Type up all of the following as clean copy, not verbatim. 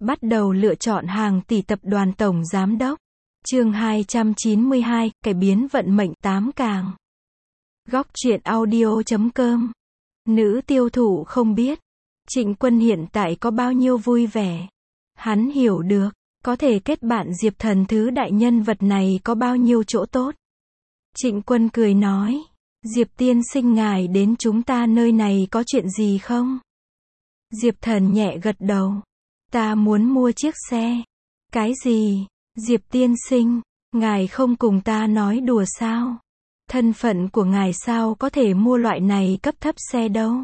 Bắt đầu lựa chọn hàng tỷ tập đoàn tổng giám đốc. Chương 292, cải biến vận mệnh 8 càng. Góc truyện audio.com. Nữ tiêu thụ không biết Trịnh Quân hiện tại có bao nhiêu vui vẻ. Hắn hiểu được, có thể kết bạn Diệp Thần thứ đại nhân vật này có bao nhiêu chỗ tốt. Trịnh Quân cười nói, Diệp tiên sinh ngài đến chúng ta nơi này có chuyện gì không? Diệp Thần nhẹ gật đầu. Ta muốn mua chiếc xe. Cái gì? Diệp tiên sinh, ngài không cùng ta nói đùa sao? Thân phận của ngài sao có thể mua loại này cấp thấp xe đâu?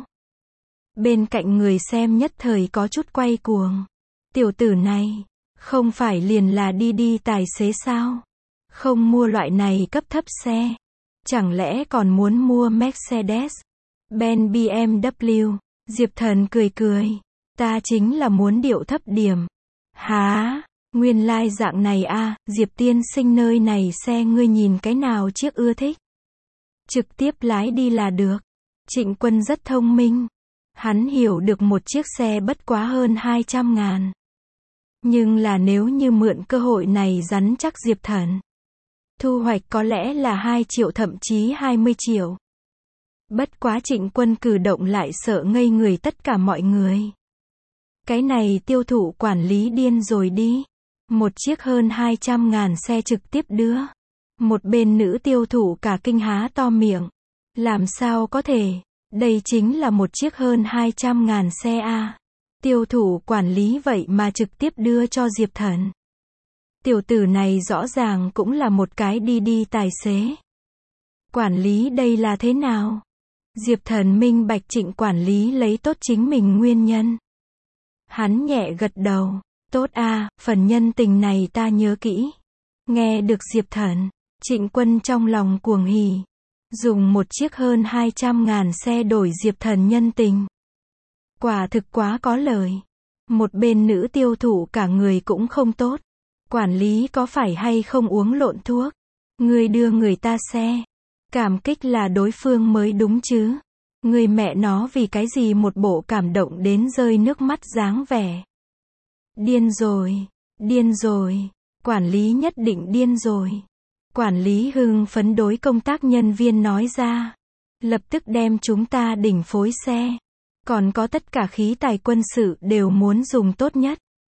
Bên cạnh người xem nhất thời có chút quay cuồng. Tiểu tử này, không phải liền là đi tài xế sao? Không mua loại này cấp thấp xe. Chẳng lẽ còn muốn mua Mercedes, Benz BMW? Diệp Thần cười cười. Ta chính là muốn điệu thấp điểm. Hả? Nguyên lai dạng này à, Diệp tiên sinh nơi này xe ngươi nhìn cái nào chiếc ưa thích. Trực tiếp lái đi là được. Trịnh Quân rất thông minh. Hắn hiểu được một chiếc xe bất quá hơn 200.000. Nhưng là nếu như mượn cơ hội này rắn chắc Diệp Thần. Thu hoạch có lẽ là 2 triệu thậm chí 20 triệu. Bất quá Trịnh Quân cử động lại sợ ngây người tất cả mọi người. Cái này tiêu thụ quản lý điên rồi đi. Một chiếc hơn 200.000 xe trực tiếp đưa. Một bên nữ tiêu thụ cả kinh há to miệng. Làm sao có thể? Đây chính là một chiếc hơn 200.000 xe à. Tiêu thụ quản lý vậy mà trực tiếp đưa cho Diệp Thần. Tiểu tử này rõ ràng cũng là một cái đi tài xế. Quản lý đây là thế nào? Diệp Thần minh bạch Trịnh quản lý lấy tốt chính mình nguyên nhân. Hắn nhẹ gật đầu. Tốt à, phần nhân tình này ta nhớ kỹ. Nghe được Diệp Thần, Trịnh Quân trong lòng cuồng hỉ. Dùng một chiếc hơn 200.000 xe đổi Diệp Thần nhân tình. Quả thực quá có lời. Một bên nữ tiêu thụ cả người cũng không tốt. Quản lý có phải hay không uống lộn thuốc? Người đưa người ta xe. Cảm kích là đối phương mới đúng chứ. Người mẹ nó vì cái gì một bộ cảm động đến rơi nước mắt dáng vẻ. Điên rồi, điên rồi, quản lý nhất định điên rồi. Quản lý hưng phấn đối công tác nhân viên nói ra. Lập tức đem chúng ta đỉnh phối xe. Còn có tất cả khí tài quân sự đều muốn dùng tốt nhất.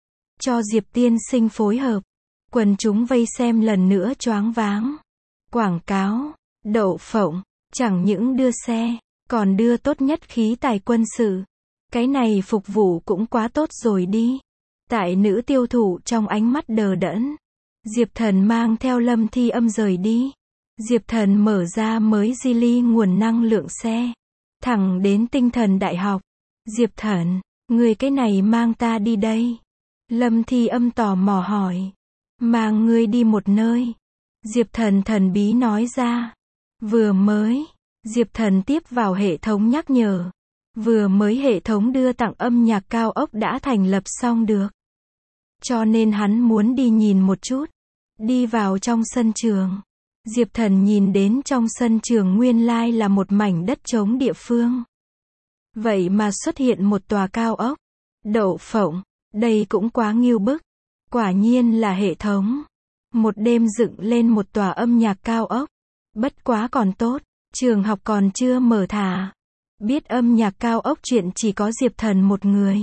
Cho Diệp tiên sinh phối hợp. Quần chúng vây xem lần nữa choáng váng. Quảng cáo, đậu phộng, chẳng những đưa xe, còn đưa tốt nhất khí tài quân sự. Cái này phục vụ cũng quá tốt rồi đi. Tại nữ tiêu thụ trong ánh mắt đờ đẫn. Diệp Thần mang theo Lâm Thi Âm rời đi. Diệp Thần mở ra mới Geely nguồn năng lượng xe. Thẳng đến Tinh Thần Đại học. Diệp Thần, người cái này mang ta đi đây. Lâm Thi Âm tò mò hỏi. Mang ngươi đi một nơi. Diệp Thần thần bí nói ra. Vừa mới. Diệp Thần tiếp vào hệ thống nhắc nhở. Vừa mới hệ thống đưa tặng âm nhạc cao ốc đã thành lập xong được. Cho nên hắn muốn đi nhìn một chút. Đi vào trong sân trường. Diệp Thần nhìn đến trong sân trường nguyên lai là một mảnh đất trống địa phương. Vậy mà xuất hiện một tòa cao ốc. Đậu phộng, đây cũng quá ngưu bức. Quả nhiên là hệ thống. Một đêm dựng lên một tòa âm nhạc cao ốc. Bất quá còn tốt, trường học còn chưa mở thả. Biết âm nhạc cao ốc chuyện chỉ có Diệp Thần một người.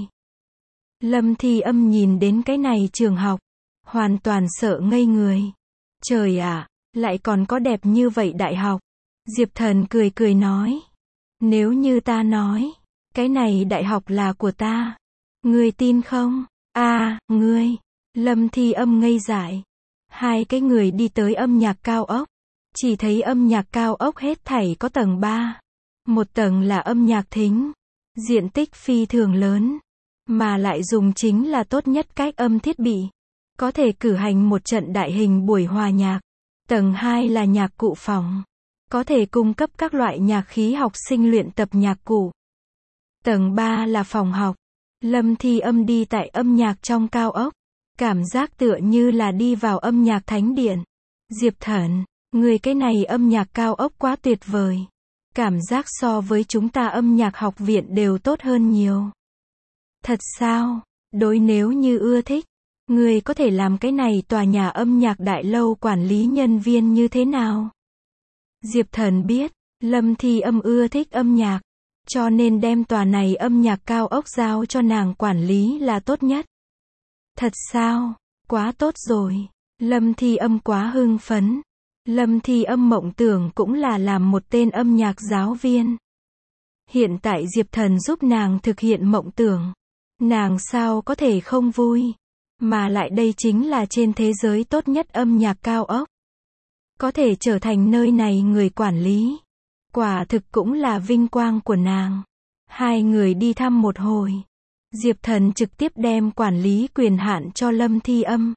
Lâm Thi Âm nhìn đến cái này trường học. Hoàn toàn sợ ngây người. Trời ạ, lại còn có đẹp như vậy đại học. Diệp Thần cười cười nói. Nếu như ta nói, cái này đại học là của ta. Ngươi tin không? À, ngươi. Lâm Thi Âm ngây dại. Hai cái người đi tới âm nhạc cao ốc. Chỉ thấy âm nhạc cao ốc hết thảy có tầng 3. Một tầng là âm nhạc thính. Diện tích phi thường lớn. Mà lại dùng chính là tốt nhất cách âm thiết bị. Có thể cử hành một trận đại hình buổi hòa nhạc. Tầng 2 là nhạc cụ phòng. Có thể cung cấp các loại nhạc khí học sinh luyện tập nhạc cụ. Tầng 3 là phòng học. Lâm Thi Âm đi tại âm nhạc trong cao ốc. Cảm giác tựa như là đi vào âm nhạc thánh điện. Diệp Thần, người cái này âm nhạc cao ốc quá tuyệt vời. Cảm giác so với chúng ta âm nhạc học viện đều tốt hơn nhiều. Thật sao? đối nếu như ưa thích, ngươi có thể làm cái này tòa nhà âm nhạc đại lâu quản lý nhân viên như thế nào? Diệp Thần biết, Lâm Thi Âm ưa thích âm nhạc, cho nên đem tòa này âm nhạc cao ốc giao cho nàng quản lý là tốt nhất. Thật sao? Quá tốt rồi. Lâm Thi Âm quá hưng phấn. Lâm Thi Âm mộng tưởng cũng là làm một tên âm nhạc giáo viên. Hiện tại Diệp Thần giúp nàng thực hiện mộng tưởng. Nàng sao có thể không vui? Mà lại đây chính là trên thế giới tốt nhất âm nhạc cao ốc. Có thể trở thành nơi này người quản lý. Quả thực cũng là vinh quang của nàng. Hai người đi thăm một hồi. Diệp Thần trực tiếp đem quản lý quyền hạn cho Lâm Thi Âm.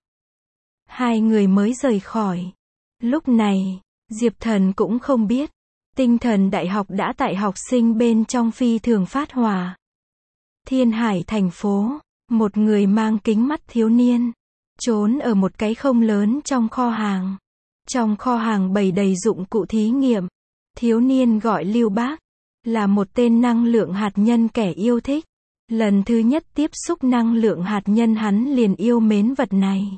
Hai người mới rời khỏi. Lúc này, Diệp Thần cũng không biết. Tinh thần đại học đã tại học sinh bên trong phi thường phát hỏa. Thiên Hải thành phố, một người mang kính mắt thiếu niên, trốn ở một cái không lớn trong kho hàng. Trong kho hàng bày đầy dụng cụ thí nghiệm. Thiếu niên gọi Lưu Bác, là một tên năng lượng hạt nhân kẻ yêu thích. Lần thứ nhất tiếp xúc năng lượng hạt nhân hắn liền yêu mến vật này.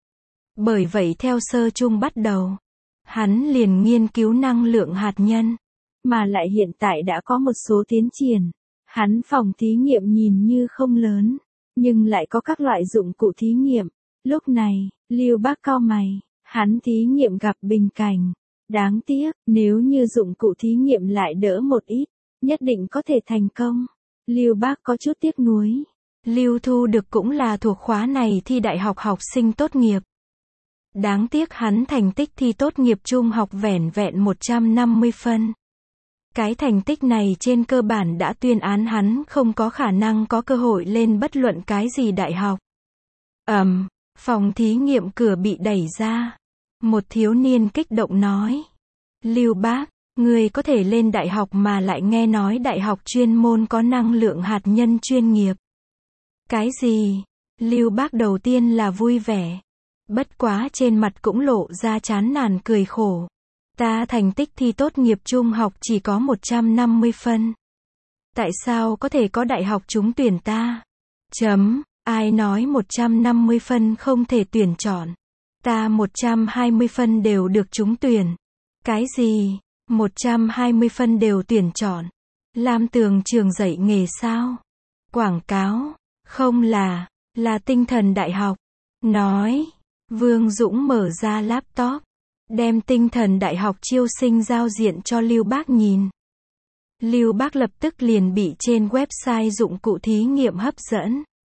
Bởi vậy theo sơ trung bắt đầu, hắn liền nghiên cứu năng lượng hạt nhân. Mà lại hiện tại đã có một số tiến triển. Hắn phòng thí nghiệm nhìn như không lớn, nhưng lại có các loại dụng cụ thí nghiệm. Lúc này, Lưu Bác cau mày, hắn thí nghiệm gặp bình cảnh. Đáng tiếc, nếu như dụng cụ thí nghiệm lại đỡ một ít, nhất định có thể thành công. Lưu Bác có chút tiếc nuối. Lưu Thu Được cũng là thuộc khóa này thi đại học học sinh tốt nghiệp. Đáng tiếc hắn thành tích thi tốt nghiệp trung học vẻn vẹn 150 phân. Cái thành tích này trên cơ bản đã tuyên án hắn không có khả năng có cơ hội lên bất luận cái gì đại học. Phòng thí nghiệm cửa bị đẩy ra. Một thiếu niên kích động nói. Lưu Bác, người có thể lên đại học mà lại nghe nói đại học chuyên môn có năng lượng hạt nhân chuyên nghiệp. Cái gì? Lưu Bác đầu tiên là vui vẻ. Bất quá trên mặt cũng lộ ra chán nản cười khổ. Ta thành tích thi tốt nghiệp trung học chỉ có 150 phân. Tại sao có thể có đại học trúng tuyển ta? Ai nói 150 phân không thể tuyển chọn? Ta 120 phân đều được trúng tuyển. Cái gì? 120 phân đều tuyển chọn. Lam Tường trường dạy nghề sao? Quảng cáo? Không là Tinh Thần Đại học. Nói. Vương Dũng mở ra laptop. Đem Tinh Thần Đại học chiêu sinh giao diện cho Lưu Bác nhìn. Lưu Bác lập tức liền bị trên website dụng cụ thí nghiệm hấp dẫn.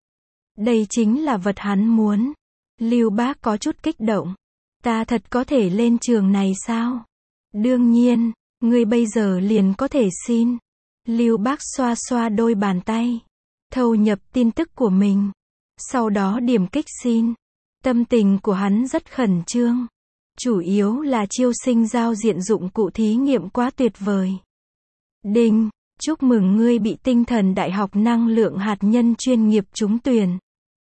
Đây chính là vật hắn muốn. Lưu Bác có chút kích động. Ta thật có thể lên trường này sao? Đương nhiên, ngươi bây giờ liền có thể xin. Lưu Bác xoa xoa đôi bàn tay. Thâu nhập tin tức của mình. Sau đó điểm kích xin. Tâm tình của hắn rất khẩn trương. Chủ yếu là chiêu sinh giao diện dụng cụ thí nghiệm quá tuyệt vời. Đinh, chúc mừng ngươi bị Tinh Thần Đại học năng lượng hạt nhân chuyên nghiệp trúng tuyển.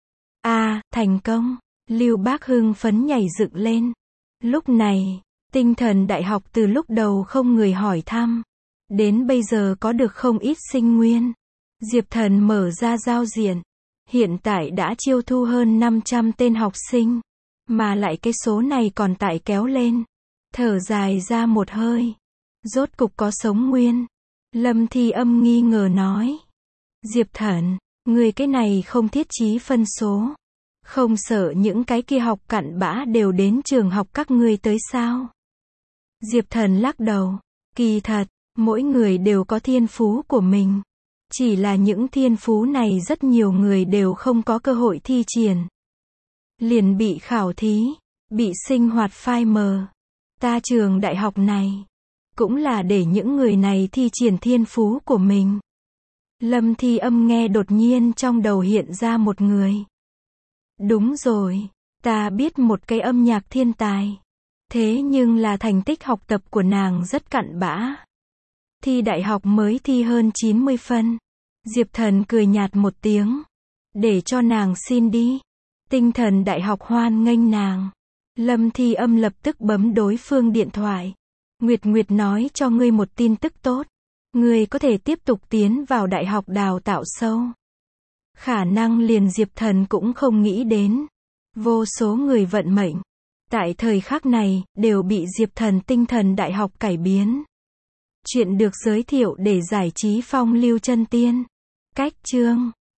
Thành công. Lưu Bác hưng phấn nhảy dựng lên. Lúc này, Tinh Thần Đại học từ lúc đầu không người hỏi thăm, đến bây giờ có được không ít sinh nguyên. Diệp Thần mở ra giao diện. Hiện tại đã chiêu thu hơn 500 tên học sinh. Mà lại cái số này còn tại kéo lên. Thở dài ra một hơi. Rốt cục có sống nguyên. Lâm Thi Âm nghi ngờ nói. Diệp Thần, người cái này không thiết chí phân số. Không sợ những cái kia học cặn bã đều đến trường học các ngươi tới sao? Diệp Thần lắc đầu. Kỳ thật, mỗi người đều có thiên phú của mình. Chỉ là những thiên phú này rất nhiều người đều không có cơ hội thi triển. Liền bị khảo thí, bị sinh hoạt phai mờ. Ta trường đại học này, cũng là để những người này thi triển thiên phú của mình. Lâm Thi Âm nghe đột nhiên trong đầu hiện ra một người. Đúng rồi, ta biết một cái âm nhạc thiên tài. Thế nhưng là thành tích học tập của nàng rất cặn bã. Thi đại học mới thi hơn 90 phân. Diệp Thần cười nhạt một tiếng. Để cho nàng xin đi. Tinh Thần Đại học hoan nghênh nàng. Lâm Thi Âm lập tức bấm đối phương điện thoại. Nguyệt Nguyệt nói cho ngươi một tin tức tốt. Ngươi có thể tiếp tục tiến vào đại học đào tạo sâu. Khả năng liền Diệp Thần cũng không nghĩ đến. Vô số người vận mệnh, tại thời khắc này, đều bị Diệp Thần tinh thần đại học cải biến. Chuyện được giới thiệu để giải trí phong lưu chân tiên. Cách chương